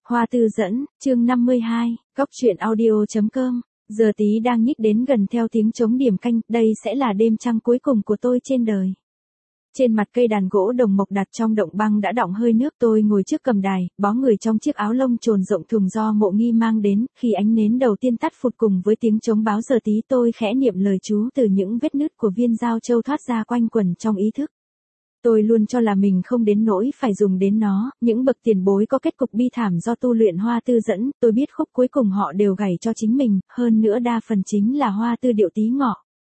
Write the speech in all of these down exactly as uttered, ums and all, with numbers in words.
Hoa Tư Dẫn, chương năm mươi hai, Góc truyện audio.com. Giờ tí đang nhích đến gần theo tiếng trống điểm canh, đây sẽ là đêm trăng cuối cùng của tôi trên đời. Trên mặt cây đàn gỗ đồng mộc đặt trong động băng đã đọng hơi nước, tôi ngồi trước cầm đài, bó người trong chiếc áo lông trồn rộng thùng do Mộ Nghi mang đến, khi ánh nến đầu tiên tắt phụt cùng với tiếng trống báo giờ tí tôi khẽ niệm lời chú từ những vết nứt của viên giao châu thoát ra quanh quẩn trong ý thức. Tôi luôn cho là mình không đến nỗi phải dùng đến nó, những bậc tiền bối có kết cục bi thảm do tu luyện Hoa Tư Dẫn, tôi biết khúc cuối cùng họ đều gảy cho chính mình, hơn nữa đa phần chính là Hoa Tư Điệu Tí Ngọ.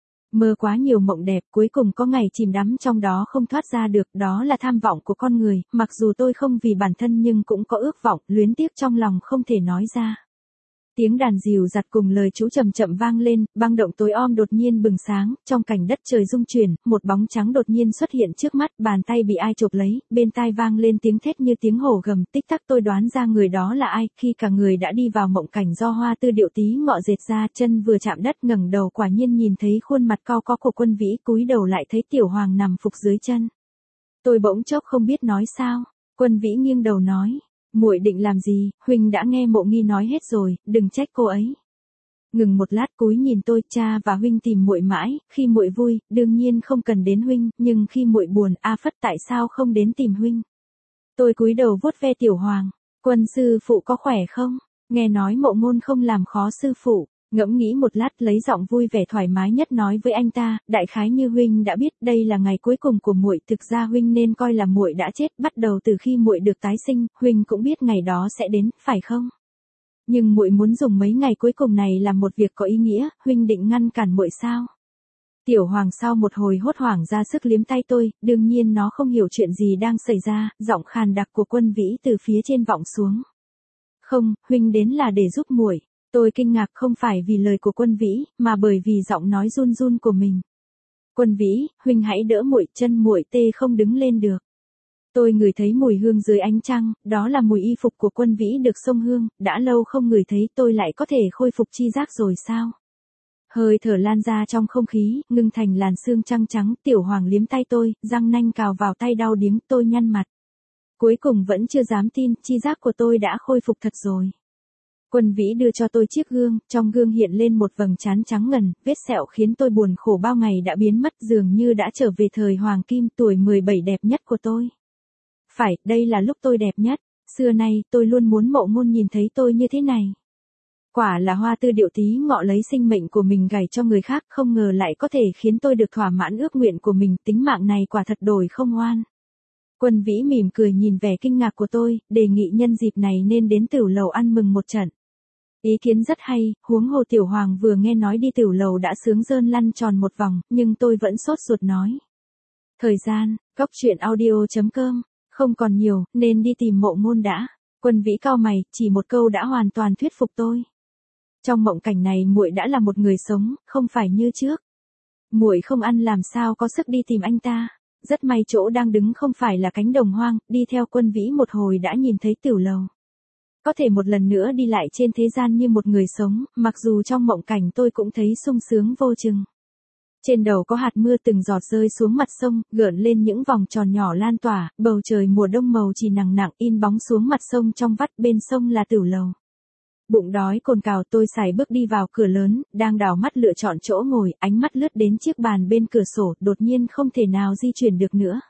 Mơ quá nhiều mộng đẹp, cuối cùng có ngày chìm đắm trong đó không thoát ra được, đó là tham vọng của con người, mặc dù tôi không vì bản thân nhưng cũng có ước vọng, luyến tiếc trong lòng không thể nói ra. Tiếng đàn dìu dặt cùng lời chú chậm chậm vang lên, băng động tối om đột nhiên bừng sáng, trong cảnh đất trời rung chuyển, một bóng trắng đột nhiên xuất hiện trước mắt, bàn tay bị ai chộp lấy, bên tai vang lên tiếng thét như tiếng hổ gầm, tích tắc tôi đoán ra người đó là ai, khi cả người đã đi vào mộng cảnh do Hoa Tư Điệu Tí Ngọ dệt ra, chân vừa chạm đất ngẩng đầu quả nhiên nhìn thấy khuôn mặt cau có của Quân Vĩ, cúi đầu lại thấy Tiểu Hoàng nằm phục dưới chân. Tôi bỗng chốc không biết nói sao. Quân Vĩ nghiêng đầu nói: "Muội định làm gì, huynh đã nghe Mộ Nghi nói hết rồi, đừng trách cô ấy." Ngừng một lát cúi nhìn tôi, cha và huynh tìm muội mãi, khi muội vui, đương nhiên không cần đến huynh, nhưng khi muội buồn, a phất tại sao không đến tìm huynh? Tôi cúi đầu vuốt ve Tiểu Hoàng. Quân sư phụ có khỏe không? Nghe nói Mộ Ngôn không làm khó sư phụ. Ngẫm nghĩ một lát lấy giọng vui vẻ thoải mái nhất nói với anh ta, đại khái như huynh đã biết, đây là ngày cuối cùng của muội, thực ra huynh nên coi là muội đã chết, bắt đầu từ khi muội được tái sinh, huynh cũng biết ngày đó sẽ đến, phải không? Nhưng muội muốn dùng mấy ngày cuối cùng này làm một việc có ý nghĩa, huynh định ngăn cản muội sao? Tiểu Hoàng sau một hồi hốt hoảng ra sức liếm tay tôi, đương nhiên nó không hiểu chuyện gì đang xảy ra, giọng khàn đặc của Quân Vĩ từ phía trên vọng xuống. Không, huynh đến là để giúp muội. Tôi kinh ngạc không phải vì lời của Quân Vĩ, mà bởi vì giọng nói run run của mình. Quân Vĩ, huynh hãy đỡ muội, chân muội tê không đứng lên được. Tôi ngửi thấy mùi hương dưới ánh trăng, đó là mùi y phục của Quân Vĩ được xông hương, đã lâu không ngửi thấy, tôi lại có thể khôi phục chi giác rồi sao? Hơi thở lan ra trong không khí, ngưng thành làn sương trăng trắng, Tiểu Hoàng liếm tay tôi, răng nanh cào vào tay đau điếng, tôi nhăn mặt. Cuối cùng vẫn chưa dám tin, chi giác của tôi đã khôi phục thật rồi. Quân Vĩ đưa cho tôi chiếc gương, trong gương hiện lên một vầng trán trắng ngần, vết sẹo khiến tôi buồn khổ bao ngày đã biến mất, dường như đã trở về thời hoàng kim, tuổi mười bảy đẹp nhất của tôi. Phải, đây là lúc tôi đẹp nhất, xưa nay tôi luôn muốn Mộ Ngôn nhìn thấy tôi như thế này. Quả là Hoa Tư Điệu Tí Ngọ lấy sinh mệnh của mình gảy cho người khác, không ngờ lại có thể khiến tôi được thỏa mãn ước nguyện của mình, tính mạng này quả thật đổi không oan. Quân Vĩ mỉm cười nhìn vẻ kinh ngạc của tôi, đề nghị nhân dịp này nên đến tửu lầu ăn mừng một trận. Ý kiến rất hay, huống hồ Tiểu Hoàng vừa nghe nói đi tửu lầu đã sướng rơn lăn tròn một vòng, nhưng tôi vẫn sốt ruột nói. Thời gian, Góc truyện audio.com, không còn nhiều, nên đi tìm Mộ Ngôn đã. Quân Vĩ cau mày, chỉ một câu đã hoàn toàn thuyết phục tôi. Trong mộng cảnh này muội đã là một người sống, không phải như trước. Muội không ăn làm sao có sức đi tìm anh ta. Rất may chỗ đang đứng không phải là cánh đồng hoang, đi theo Quân Vĩ một hồi đã nhìn thấy tửu lầu. Có thể một lần nữa đi lại trên thế gian như một người sống, mặc dù trong mộng cảnh tôi cũng thấy sung sướng vô chừng. Trên đầu có hạt mưa từng giọt rơi xuống mặt sông, gợn lên những vòng tròn nhỏ lan tỏa, bầu trời mùa đông màu chỉ nặng nặng in bóng xuống mặt sông trong vắt, bên sông là tửu lầu. Bụng đói cồn cào tôi sải bước đi vào cửa lớn, đang đảo mắt lựa chọn chỗ ngồi, ánh mắt lướt đến chiếc bàn bên cửa sổ, đột nhiên không thể nào di chuyển được nữa.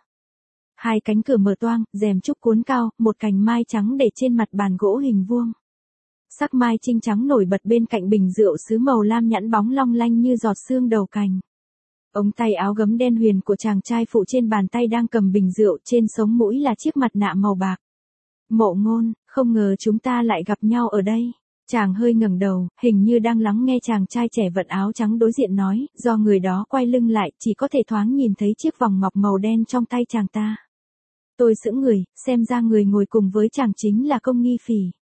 Hai cánh cửa mở toang, rèm trúc cuốn cao, một cành mai trắng để trên mặt bàn gỗ hình vuông. Sắc mai trinh trắng nổi bật bên cạnh bình rượu sứ màu lam nhẵn bóng long lanh như giọt sương đầu cành. Ống tay áo gấm đen huyền của chàng trai phụ trên bàn tay đang cầm bình rượu, trên sống mũi là chiếc mặt nạ màu bạc. Mộ Ngôn, không ngờ chúng ta lại gặp nhau ở đây. Chàng hơi ngẩng đầu, hình như đang lắng nghe chàng trai trẻ vận áo trắng đối diện nói, do người đó quay lưng lại, chỉ có thể thoáng nhìn thấy chiếc vòng ngọc màu đen trong tay chàng ta. Tôi sững người, xem ra người ngồi cùng với chàng chính là Công Nghi Phỉ.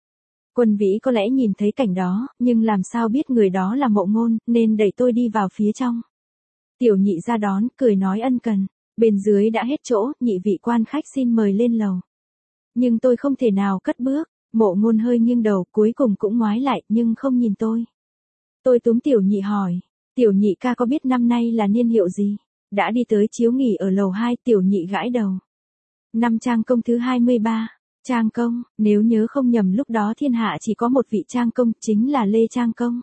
Quân Vĩ có lẽ nhìn thấy cảnh đó, nhưng làm sao biết người đó là Mộ Ngôn, nên đẩy tôi đi vào phía trong. Tiểu Nhị ra đón, cười nói ân cần, bên dưới đã hết chỗ, nhị vị quan khách xin mời lên lầu. Nhưng tôi không thể nào cất bước. Mộ Ngôn hơi nghiêng đầu, cuối cùng cũng ngoái lại, nhưng không nhìn tôi. Tôi túm Tiểu Nhị hỏi, Tiểu Nhị ca có biết năm nay là niên hiệu gì? Đã đi tới chiếu nghỉ ở lầu hai, Tiểu Nhị gãi đầu. Năm Trang Công thứ hai mươi ba. Trang công, nếu nhớ không nhầm lúc đó thiên hạ chỉ có một vị Trang công, chính là Lê Trang công.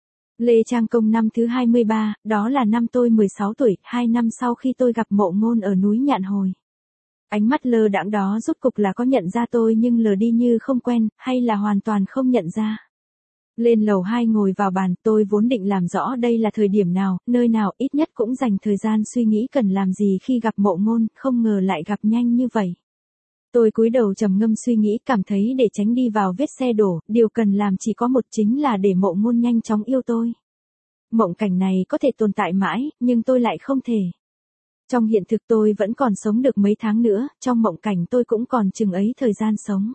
Lê Trang công năm thứ hai mươi ba, đó là năm tôi mười sáu tuổi, hai năm sau khi tôi gặp Mộ Ngôn ở núi Nhạn Hồi. Ánh mắt lơ đãng đó rốt cục là có nhận ra tôi nhưng lờ đi như không quen, hay là hoàn toàn không nhận ra. Lên lầu hai ngồi vào bàn, tôi vốn định làm rõ đây là thời điểm nào, nơi nào, ít nhất cũng dành thời gian suy nghĩ cần làm gì khi gặp Mộ Ngôn, không ngờ lại gặp nhanh như vậy. Tôi cúi đầu trầm ngâm suy nghĩ, cảm thấy để tránh đi vào vết xe đổ, điều cần làm chỉ có một, chính là để Mộ Ngôn nhanh chóng yêu tôi. Mộng cảnh này có thể tồn tại mãi, nhưng tôi lại không thể. Trong hiện thực tôi vẫn còn sống được mấy tháng nữa, trong mộng cảnh tôi cũng còn chừng ấy thời gian sống.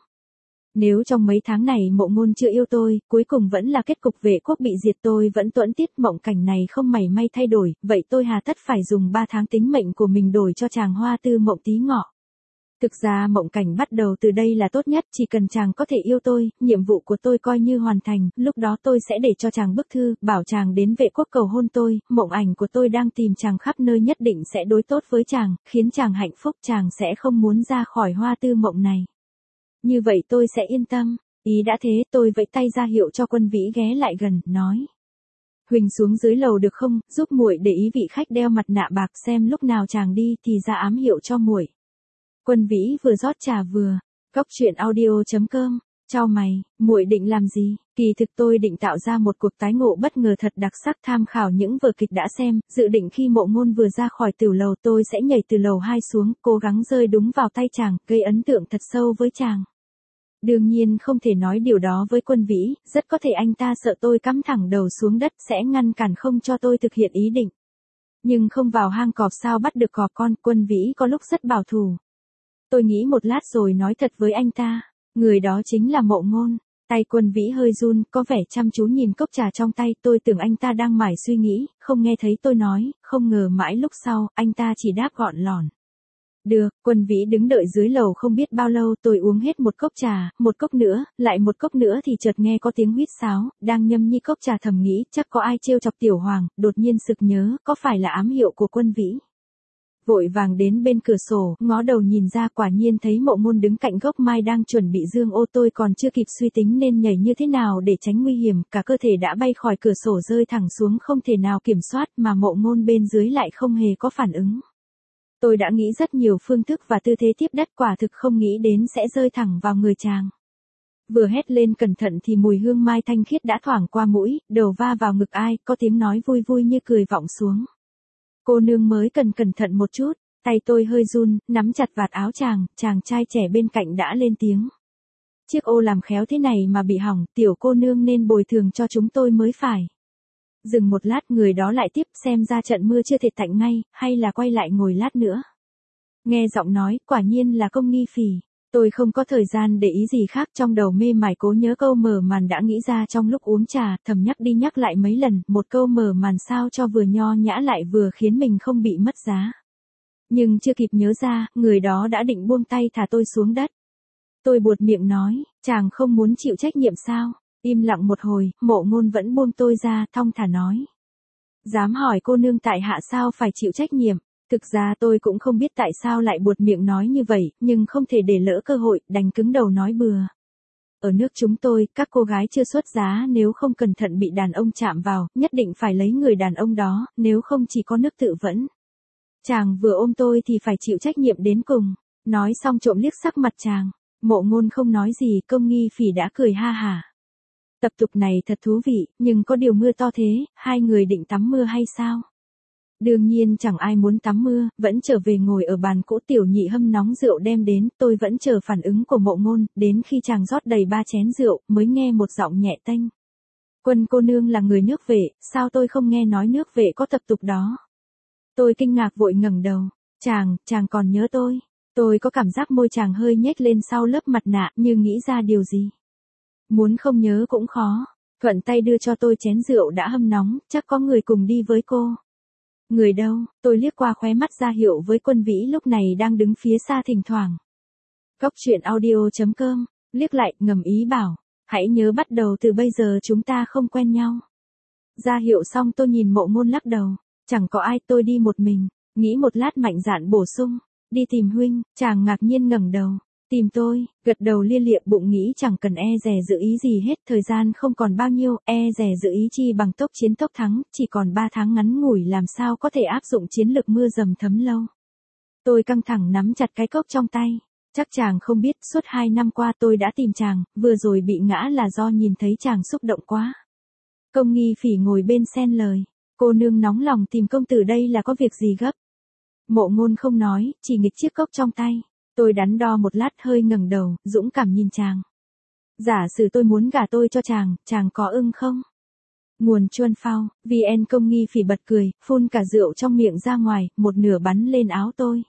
Nếu trong mấy tháng này Mộ Ngôn chưa yêu tôi, cuối cùng vẫn là kết cục vệ quốc bị diệt, tôi vẫn tuẫn tiết, mộng cảnh này không mảy may thay đổi, vậy tôi hà tất phải dùng ba tháng tính mệnh của mình đổi cho chàng hoa tư mộng tí ngọ. Thực ra mộng cảnh bắt đầu từ đây là tốt nhất, chỉ cần chàng có thể yêu tôi, nhiệm vụ của tôi coi như hoàn thành, lúc đó tôi sẽ để cho chàng bức thư, bảo chàng đến vệ quốc cầu hôn tôi, mộng ảnh của tôi đang tìm chàng khắp nơi nhất định sẽ đối tốt với chàng, khiến chàng hạnh phúc, chàng sẽ không muốn ra khỏi hoa tư mộng này. Như vậy tôi sẽ yên tâm. Ý đã thế, tôi vẫy tay ra hiệu cho Quân Vĩ ghé lại gần, nói: Huỳnh xuống dưới lầu được không, giúp muội để ý vị khách đeo mặt nạ bạc, xem lúc nào chàng đi thì ra ám hiệu cho muội. Quân Vĩ vừa rót trà vừa, Cóc truyện audio chấm com, chau mày, muội định làm gì? Kỳ thực tôi định tạo ra một cuộc tái ngộ bất ngờ thật đặc sắc, tham khảo những vở kịch đã xem, dự định khi Mộ Ngôn vừa ra khỏi tiểu lầu tôi sẽ nhảy từ lầu hai xuống, cố gắng rơi đúng vào tay chàng, gây ấn tượng thật sâu với chàng. Đương nhiên không thể nói điều đó với Quân Vĩ, rất có thể anh ta sợ tôi cắm thẳng đầu xuống đất sẽ ngăn cản không cho tôi thực hiện ý định. Nhưng không vào hang cọp sao bắt được cọp con, Quân Vĩ có lúc rất bảo thủ. Tôi nghĩ một lát rồi nói thật với anh ta, người đó chính là Mộ Ngôn. Tay Quân Vĩ hơi run, có vẻ chăm chú nhìn cốc trà trong tay, tôi tưởng anh ta đang mải suy nghĩ, không nghe thấy tôi nói, không ngờ mãi lúc sau, anh ta chỉ đáp gọn lỏn. Được, Quân Vĩ đứng đợi dưới lầu không biết bao lâu, tôi uống hết một cốc trà, một cốc nữa, lại một cốc nữa thì chợt nghe có tiếng huýt sáo, đang nhâm nhi cốc trà thầm nghĩ, chắc có ai trêu chọc Tiểu Hoàng, đột nhiên sực nhớ, có phải là ám hiệu của Quân Vĩ. Vội vàng đến bên cửa sổ, ngó đầu nhìn ra, quả nhiên thấy Mộ Ngôn đứng cạnh gốc mai đang chuẩn bị dương ô, tôi còn chưa kịp suy tính nên nhảy như thế nào để tránh nguy hiểm, cả cơ thể đã bay khỏi cửa sổ rơi thẳng xuống không thể nào kiểm soát, mà Mộ Ngôn bên dưới lại không hề có phản ứng. Tôi đã nghĩ rất nhiều phương thức và tư thế tiếp đất, quả thực không nghĩ đến sẽ rơi thẳng vào người chàng. Vừa hét lên cẩn thận thì mùi hương mai thanh khiết đã thoảng qua mũi, đầu va vào ngực ai, có tiếng nói vui vui như cười vọng xuống. Cô nương mới cần cẩn thận một chút, tay tôi hơi run, nắm chặt vạt áo chàng, chàng trai trẻ bên cạnh đã lên tiếng. Chiếc ô làm khéo thế này mà bị hỏng, tiểu cô nương nên bồi thường cho chúng tôi mới phải. Dừng một lát, người đó lại tiếp, xem ra trận mưa chưa thể tạnh ngay, hay là quay lại ngồi lát nữa. Nghe giọng nói, quả nhiên là Công Nghi Phỉ. Tôi không có thời gian để ý gì khác, trong đầu mê mải cố nhớ câu mở màn đã nghĩ ra trong lúc uống trà, thầm nhắc đi nhắc lại mấy lần, một câu mở màn sao cho vừa nho nhã lại vừa khiến mình không bị mất giá. Nhưng chưa kịp nhớ ra, người đó đã định buông tay thả tôi xuống đất. Tôi buột miệng nói, chàng không muốn chịu trách nhiệm sao? Im lặng một hồi, Mộ Ngôn vẫn buông tôi ra, thong thả nói. Dám hỏi cô nương tại hạ sao phải chịu trách nhiệm? Thực ra tôi cũng không biết tại sao lại buột miệng nói như vậy, nhưng không thể để lỡ cơ hội, đành cứng đầu nói bừa. Ở nước chúng tôi, các cô gái chưa xuất giá nếu không cẩn thận bị đàn ông chạm vào, nhất định phải lấy người đàn ông đó, nếu không chỉ có nước tự vẫn. Chàng vừa ôm tôi thì phải chịu trách nhiệm đến cùng. Nói xong trộm liếc sắc mặt chàng. Mộ Ngôn không nói gì, Công Nghi Phỉ đã cười ha hả. Tập tục này thật thú vị, nhưng có điều mưa to thế, hai người định tắm mưa hay sao? Đương nhiên chẳng ai muốn tắm mưa, vẫn trở về ngồi ở bàn cũ. Tiểu Nhị hâm nóng rượu đem đến, tôi vẫn chờ phản ứng của Mộ Ngôn, đến khi chàng rót đầy ba chén rượu, mới nghe một giọng nhẹ tênh. Quân cô nương là người nước Vệ, sao tôi không nghe nói nước Vệ có tập tục đó? Tôi kinh ngạc vội ngẩng đầu, chàng, chàng còn nhớ tôi. Tôi có cảm giác môi chàng hơi nhếch lên sau lớp mặt nạ, như nghĩ ra điều gì. Muốn không nhớ cũng khó, thuận tay đưa cho tôi chén rượu đã hâm nóng, chắc có người cùng đi với cô. Người đâu? Tôi liếc qua khóe mắt ra hiệu với Quân Vĩ lúc này đang đứng phía xa thỉnh thoảng. Cóc truyện audio chấm com, liếc lại, ngầm ý bảo, hãy nhớ bắt đầu từ bây giờ chúng ta không quen nhau. Ra hiệu xong tôi nhìn Mộ Ngôn lắc đầu, chẳng có ai, tôi đi một mình, nghĩ một lát mạnh dạn bổ sung, đi tìm huynh. Chàng ngạc nhiên ngẩng đầu, Tìm tôi, gật đầu lia lịa bụng nghĩ chẳng cần e dè dự ý gì hết, thời gian không còn bao nhiêu, e dè dự ý chi bằng tốc chiến tốc thắng, chỉ còn ba tháng ngắn ngủi làm sao có thể áp dụng chiến lược mưa dầm thấm lâu. Tôi căng thẳng nắm chặt cái cốc trong tay. Chắc chàng không biết, suốt hai năm qua tôi đã tìm chàng, vừa rồi bị ngã là do nhìn thấy chàng xúc động quá. Công Nghi Phỉ ngồi bên xen lời, cô nương nóng lòng tìm công tử đây là có việc gì gấp. Mộ Ngôn không nói, chỉ nghịch chiếc cốc trong tay. Tôi đắn đo một lát hơi ngẩng đầu, dũng cảm nhìn chàng. Giả sử tôi muốn gả tôi cho chàng, chàng có ưng không? Nguồn Chuân Phao, vê en Công Nghi Phỉ bật cười, phun cả rượu trong miệng ra ngoài, một nửa bắn lên áo tôi.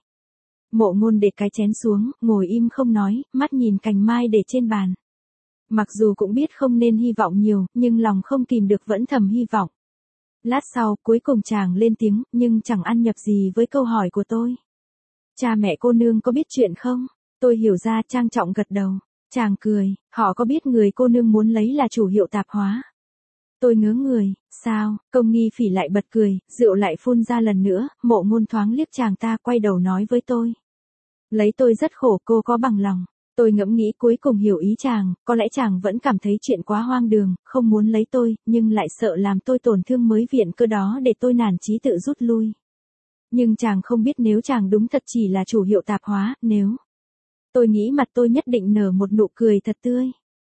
Mộ Ngôn để cái chén xuống, ngồi im không nói, mắt nhìn cành mai để trên bàn. Mặc dù cũng biết không nên hy vọng nhiều, nhưng lòng không kìm được vẫn thầm hy vọng. Lát sau, cuối cùng chàng lên tiếng, nhưng chẳng ăn nhập gì với câu hỏi của tôi. Cha mẹ cô nương có biết chuyện không? Tôi hiểu ra, trang trọng gật đầu. Chàng cười, họ có biết người cô nương muốn lấy là chủ hiệu tạp hóa. Tôi ngớ người, sao? Công Nghi Phỉ lại bật cười, rượu lại phun ra lần nữa, Mộ Ngôn thoáng liếc chàng ta quay đầu nói với tôi. Lấy tôi rất khổ, cô có bằng lòng. Tôi ngẫm nghĩ cuối cùng hiểu ý chàng, có lẽ chàng vẫn cảm thấy chuyện quá hoang đường, không muốn lấy tôi, nhưng lại sợ làm tôi tổn thương mới viện cơ đó để tôi nản chí tự rút lui. Nhưng chàng không biết nếu chàng đúng thật chỉ là chủ hiệu tạp hóa, nếu... Tôi nghĩ mặt tôi nhất định nở một nụ cười thật tươi.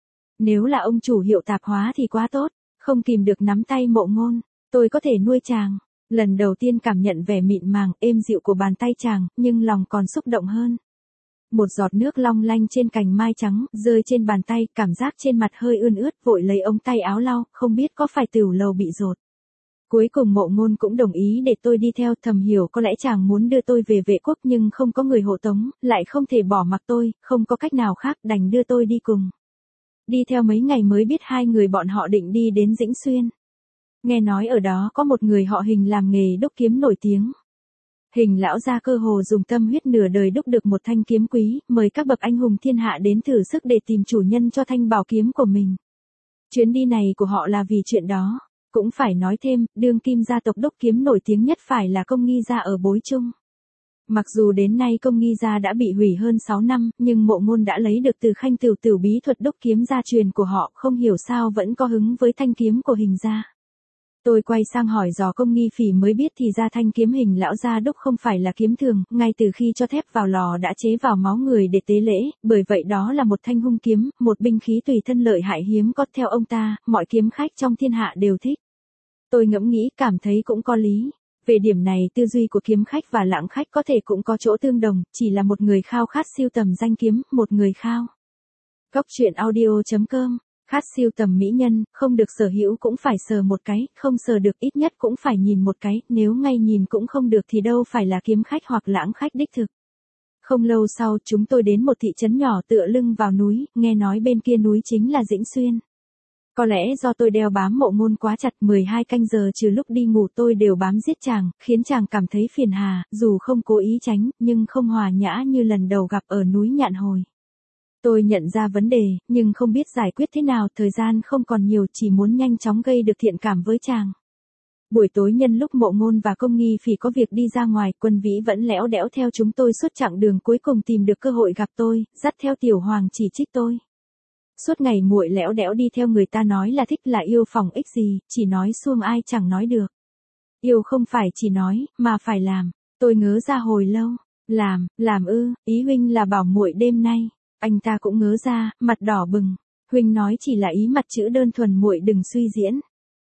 Nếu là ông chủ hiệu tạp hóa thì quá tốt, không kìm được nắm tay Mộ Ngôn, tôi có thể nuôi chàng. Lần đầu tiên cảm nhận vẻ mịn màng, êm dịu của bàn tay chàng, nhưng lòng còn xúc động hơn. Một giọt nước long lanh trên cành mai trắng, rơi trên bàn tay, cảm giác trên mặt hơi ươn ướt, vội lấy ống tay áo lau, không biết có phải tửu lầu bị dột. Cuối cùng Mộ Ngôn cũng đồng ý để tôi đi theo, thầm hiểu có lẽ chàng muốn đưa tôi về Vệ Quốc nhưng không có người hộ tống, lại không thể bỏ mặc tôi, không có cách nào khác đành đưa tôi đi cùng. Đi theo mấy ngày mới biết hai người bọn họ định đi đến Dĩnh Xuyên. Nghe nói ở đó có một người họ Hình làm nghề đúc kiếm nổi tiếng. Hình lão gia cơ hồ dùng tâm huyết nửa đời đúc được một thanh kiếm quý, mời các bậc anh hùng thiên hạ đến thử sức để tìm chủ nhân cho thanh bảo kiếm của mình. Chuyến đi này của họ là vì chuyện đó. Cũng phải nói thêm, đương kim gia tộc đúc kiếm nổi tiếng nhất phải là Công Nghi gia ở Bối Trung. Mặc dù đến nay Công Nghi gia đã bị hủy hơn sáu năm, nhưng Mộ Ngôn đã lấy được từ Khanh Tửu Tửu bí thuật đúc kiếm gia truyền của họ, không hiểu sao vẫn có hứng với thanh kiếm của Hình gia. Tôi quay sang hỏi dò Công Nghi Phỉ mới biết thì ra thanh kiếm Hình lão gia đúc không phải là kiếm thường, ngay từ khi cho thép vào lò đã chế vào máu người để tế lễ, bởi vậy đó là một thanh hung kiếm, một binh khí tùy thân lợi hại hiếm có. Theo ông ta, mọi kiếm khách trong thiên hạ đều thích. Tôi ngẫm nghĩ cảm thấy cũng có lý. Về điểm này tư duy của kiếm khách và lãng khách có thể cũng có chỗ tương đồng, chỉ là một người khao khát siêu tầm danh kiếm, một người khao. Góc truyện audio chấm com. Khát siêu tầm mỹ nhân, không được sở hữu cũng phải sờ một cái, không sờ được ít nhất cũng phải nhìn một cái, nếu ngay nhìn cũng không được thì đâu phải là kiếm khách hoặc lãng khách đích thực. Không lâu sau chúng tôi đến một thị trấn nhỏ tựa lưng vào núi, nghe nói bên kia núi chính là Dĩnh Xuyên. Có lẽ do tôi đeo bám Mộ Ngôn quá chặt, mười hai canh giờ trừ lúc đi ngủ tôi đều bám giết chàng, khiến chàng cảm thấy phiền hà, dù không cố ý tránh, nhưng không hòa nhã như lần đầu gặp ở núi Nhạn Hồi. Tôi nhận ra vấn đề, nhưng không biết giải quyết thế nào, thời gian không còn nhiều, chỉ muốn nhanh chóng gây được thiện cảm với chàng. Buổi tối nhân lúc Mộ Ngôn và Công Nghi Phỉ có việc đi ra ngoài, Quân Vĩ vẫn lẽo đẽo theo chúng tôi suốt chặng đường, cuối cùng tìm được cơ hội gặp tôi, dắt theo Tiểu Hoàng chỉ trích tôi. Suốt ngày muội lẽo đẽo đi theo người ta nói là thích là yêu phòng ích gì, chỉ nói suông ai chẳng nói được. Yêu không phải chỉ nói, mà phải làm. Tôi ngớ ra hồi lâu. Làm, làm ư, ý huynh là bảo muội đêm nay. Anh ta cũng ngớ ra, mặt đỏ bừng. Huynh nói chỉ là ý mặt chữ đơn thuần, muội đừng suy diễn.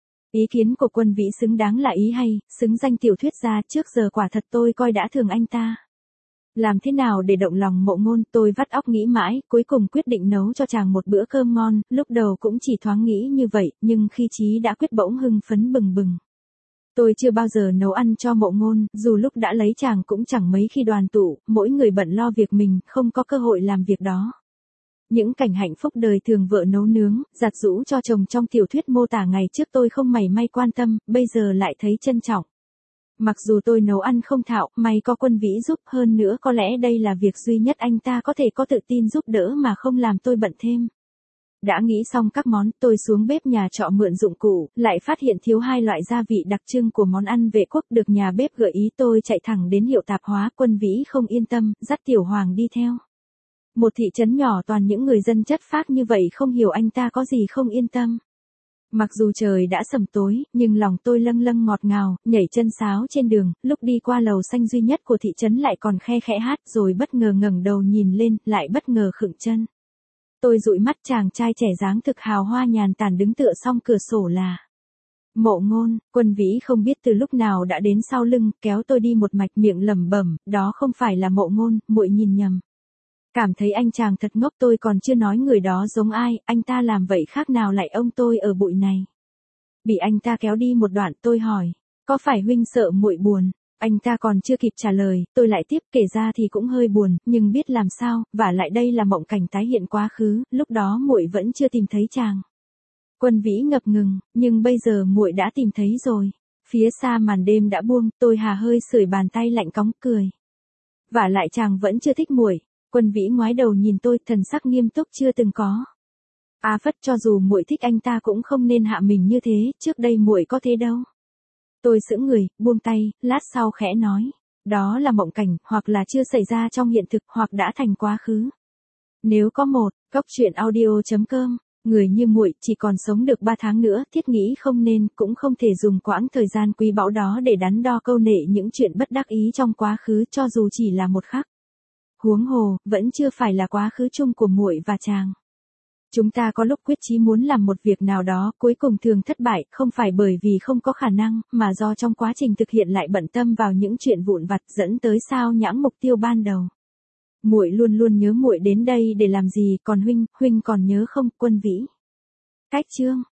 Ý kiến của Quân Vĩ xứng đáng là ý hay, xứng danh tiểu thuyết gia, trước giờ quả thật tôi coi đã thường anh ta. Làm thế nào để động lòng Mộ Ngôn, tôi vắt óc nghĩ mãi, cuối cùng quyết định nấu cho chàng một bữa cơm ngon, lúc đầu cũng chỉ thoáng nghĩ như vậy, nhưng khi chí đã quyết bỗng hưng phấn bừng bừng. Tôi chưa bao giờ nấu ăn cho Mộ Ngôn, dù lúc đã lấy chàng cũng chẳng mấy khi đoàn tụ, mỗi người bận lo việc mình, không có cơ hội làm việc đó. Những cảnh hạnh phúc đời thường vợ nấu nướng, giặt giũ cho chồng trong tiểu thuyết mô tả ngày trước tôi không mảy may quan tâm, bây giờ lại thấy trân trọng. Mặc dù tôi nấu ăn không thạo, may có Quân Vĩ giúp, hơn nữa có lẽ đây là việc duy nhất anh ta có thể có tự tin giúp đỡ mà không làm tôi bận thêm. Đã nghĩ xong các món, tôi xuống bếp nhà trọ mượn dụng cụ, lại phát hiện thiếu hai loại gia vị đặc trưng của món ăn Vệ Quốc, được nhà bếp gợi ý, tôi chạy thẳng đến hiệu tạp hóa. Quân Vĩ không yên tâm, dắt Tiểu Hoàng đi theo. Một thị trấn nhỏ toàn những người dân chất phác như vậy không hiểu anh ta có gì không yên tâm. Mặc dù trời đã sầm tối, nhưng lòng tôi lâng lâng ngọt ngào, nhảy chân sáo trên đường, lúc đi qua lầu xanh duy nhất của thị trấn lại còn khe khẽ hát, rồi bất ngờ ngẩng đầu nhìn lên, lại bất ngờ khựng chân. Tôi dụi mắt, chàng trai trẻ dáng thực hào hoa nhàn tản đứng tựa song cửa sổ là Mộ Ngôn. Quân Vĩ không biết từ lúc nào đã đến sau lưng, kéo tôi đi một mạch, miệng lẩm bẩm, đó không phải là Mộ Ngôn, muội nhìn nhầm. Cảm thấy anh chàng thật ngốc, tôi còn chưa nói người đó giống ai, anh ta làm vậy khác nào lại ông tôi ở bụi này. Bị anh ta kéo đi một đoạn, tôi hỏi, có phải huynh sợ muội buồn? Anh ta còn chưa kịp trả lời, tôi lại tiếp kể ra thì cũng hơi buồn, nhưng biết làm sao, vả lại đây là mộng cảnh tái hiện quá khứ, lúc đó muội vẫn chưa tìm thấy chàng. Quân Vĩ ngập ngừng, nhưng bây giờ muội đã tìm thấy rồi. Phía xa màn đêm đã buông, tôi hà hơi sưởi bàn tay lạnh cóng cười. Vả lại chàng vẫn chưa thích muội. Quân Vĩ ngoái đầu nhìn tôi, thần sắc nghiêm túc chưa từng có. A phất, cho dù muội thích anh ta cũng không nên hạ mình như thế, trước đây muội có thế đâu. Tôi sững người, buông tay, lát sau khẽ nói, đó là mộng cảnh, hoặc là chưa xảy ra trong hiện thực, hoặc đã thành quá khứ. Nếu có một, cốc truyện audio chấm com, người như muội chỉ còn sống được ba tháng nữa, thiết nghĩ không nên, cũng không thể dùng quãng thời gian quý báu đó để đắn đo câu nệ những chuyện bất đắc ý trong quá khứ, cho dù chỉ là một khắc. Huống hồ, vẫn chưa phải là quá khứ chung của muội và chàng. Chúng ta có lúc quyết chí muốn làm một việc nào đó, cuối cùng thường thất bại, không phải bởi vì không có khả năng, mà do trong quá trình thực hiện lại bận tâm vào những chuyện vụn vặt, dẫn tới sao nhãng mục tiêu ban đầu. Muội luôn luôn nhớ muội đến đây để làm gì, còn huynh, huynh còn nhớ không? Quân Vĩ. Cách chương